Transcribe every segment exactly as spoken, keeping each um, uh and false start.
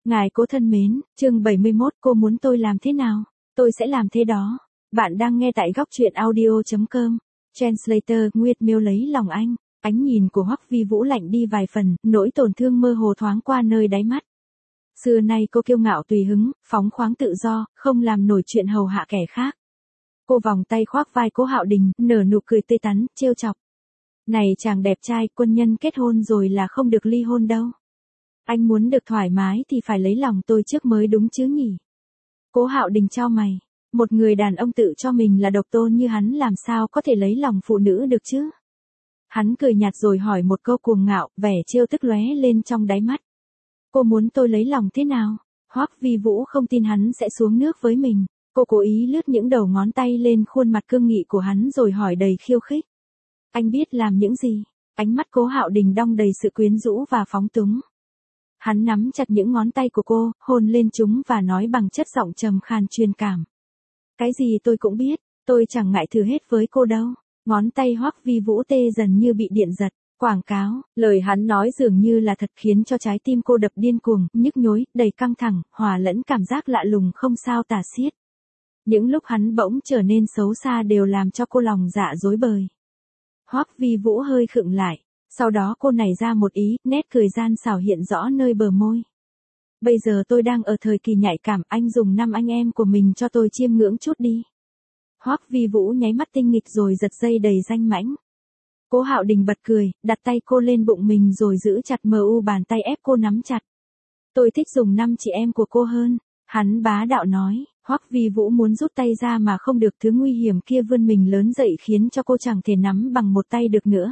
Ngài Cố thân mến, chương bảy mươi mốt, cô muốn tôi làm thế nào? Tôi sẽ làm thế đó. Bạn đang nghe tại góc truyện audio chấm com. Translator, Nguyệt Miêu lấy lòng anh. Ánh nhìn của Hoắc Vi Vũ lạnh đi vài phần, nỗi tổn thương mơ hồ thoáng qua nơi đáy mắt. Xưa nay cô kiêu ngạo tùy hứng, phóng khoáng tự do, không làm nổi chuyện hầu hạ kẻ khác. Cô vòng tay khoác vai Cố Hạo Đình, nở nụ cười tươi tắn, trêu chọc. Này chàng đẹp trai, quân nhân kết hôn rồi là không được ly hôn đâu. Anh muốn được thoải mái thì phải lấy lòng tôi trước mới đúng chứ nhỉ? Cố Hạo Đình chau mày. Một người đàn ông tự cho mình là độc tôn như hắn làm sao có thể lấy lòng phụ nữ được chứ? Hắn cười nhạt rồi hỏi một câu cuồng ngạo, vẻ trêu tức lóe lên trong đáy mắt. Cô muốn tôi lấy lòng thế nào? Hoắc Vi Vũ không tin hắn sẽ xuống nước với mình. Cô cố ý lướt những đầu ngón tay lên khuôn mặt cương nghị của hắn rồi hỏi đầy khiêu khích. Anh biết làm những gì? Ánh mắt Cố Hạo Đình đong đầy sự quyến rũ và phóng túng. Hắn nắm chặt những ngón tay của cô, hôn lên chúng và nói bằng chất giọng trầm khàn truyền cảm. Cái gì tôi cũng biết, tôi chẳng ngại thử hết với cô đâu. Ngón tay Hoắc Vi Vũ tê dần như bị điện giật. Quảng cáo, lời hắn nói dường như là thật khiến cho trái tim cô đập điên cuồng, nhức nhối, đầy căng thẳng, hòa lẫn cảm giác lạ lùng không sao tả xiết. Những lúc hắn bỗng trở nên xấu xa đều làm cho cô lòng dạ rối bời. Hoắc Vi Vũ hơi khựng lại, sau đó cô nảy ra một ý, nét cười gian xảo hiện rõ nơi bờ môi. Bây giờ tôi đang ở thời kỳ nhạy cảm, anh dùng năm anh em của mình cho tôi chiêm ngưỡng chút đi. Hoắc Vi Vũ nháy mắt tinh nghịch rồi giật dây đầy danh mãnh. Cố Hạo Đình bật cười, đặt tay cô lên bụng mình rồi giữ chặt mờ u bàn tay ép cô nắm chặt. Tôi thích dùng năm chị em của cô hơn, hắn bá đạo nói. Hoắc Vi Vũ muốn rút tay ra mà không được, thứ nguy hiểm kia vươn mình lớn dậy khiến cho cô chẳng thể nắm bằng một tay được nữa.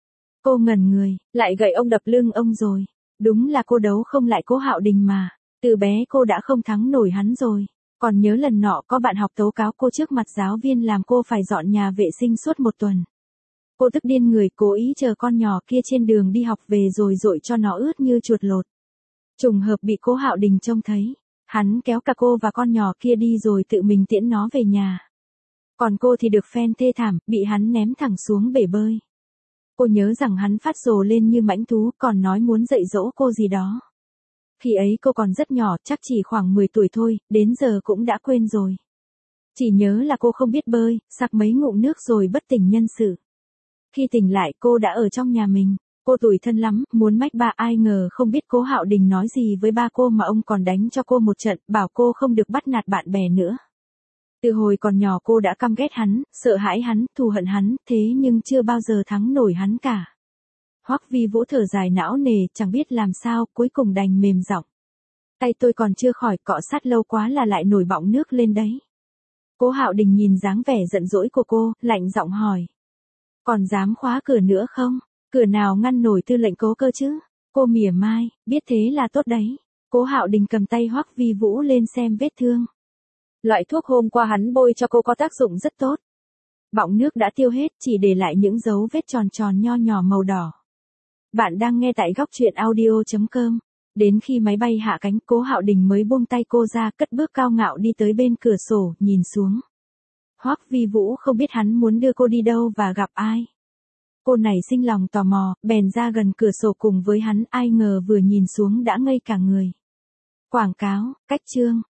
Cô ngẩn người, lại gậy ông đập lưng ông rồi. Đúng là cô đấu không lại Cố Hạo Đình mà, từ bé cô đã không thắng nổi hắn rồi. Còn nhớ lần nọ có bạn học tố cáo cô trước mặt giáo viên làm cô phải dọn nhà vệ sinh suốt một tuần. Cô tức điên người, cố ý chờ con nhỏ kia trên đường đi học về rồi dội cho nó ướt như chuột lột. Trùng hợp bị Cố Hạo Đình trông thấy, hắn kéo cả cô và con nhỏ kia đi rồi tự mình tiễn nó về nhà. Còn cô thì được phen thê thảm, bị hắn ném thẳng xuống bể bơi. Cô nhớ rằng hắn phát rồ lên như mãnh thú, còn nói muốn dạy dỗ cô gì đó. Khi ấy cô còn rất nhỏ, chắc chỉ khoảng mười tuổi thôi, đến giờ cũng đã quên rồi. Chỉ nhớ là cô không biết bơi, sặc mấy ngụm nước rồi bất tỉnh nhân sự. Khi tỉnh lại cô đã ở trong nhà mình. Cô tủi thân lắm, muốn mách ba, ai ngờ không biết Cố Hạo Đình nói gì với ba cô mà ông còn đánh cho cô một trận, bảo cô không được bắt nạt bạn bè nữa. Từ hồi còn nhỏ cô đã căm ghét hắn, sợ hãi hắn, thù hận hắn, thế nhưng chưa bao giờ thắng nổi hắn cả. Hoắc Vi Vũ thở dài não nề, chẳng biết làm sao, cuối cùng đành mềm giọng. Tay tôi còn chưa khỏi, cọ sát lâu quá là lại nổi bọng nước lên đấy. Cố Hạo Đình nhìn dáng vẻ giận dỗi của cô, lạnh giọng hỏi. Còn dám khóa cửa nữa không? Cửa nào ngăn nổi tư lệnh Cố cơ chứ? Cô mỉa mai, biết thế là tốt đấy. Cố Hạo Đình cầm tay Hoắc Vi Vũ lên xem vết thương. Loại thuốc hôm qua hắn bôi cho cô có tác dụng rất tốt. Bọng nước đã tiêu hết, chỉ để lại những dấu vết tròn tròn nho nhỏ màu đỏ. Bạn đang nghe tại góc truyện audio chấm com. Đến khi máy bay hạ cánh, Cố Hạo Đình mới buông tay cô ra, cất bước cao ngạo đi tới bên cửa sổ, nhìn xuống. Hoắc Vi Vũ không biết hắn muốn đưa cô đi đâu và gặp ai. Cô nảy sinh lòng tò mò, bèn ra gần cửa sổ cùng với hắn, ai ngờ vừa nhìn xuống đã ngây cả người. Quảng cáo, cách chương.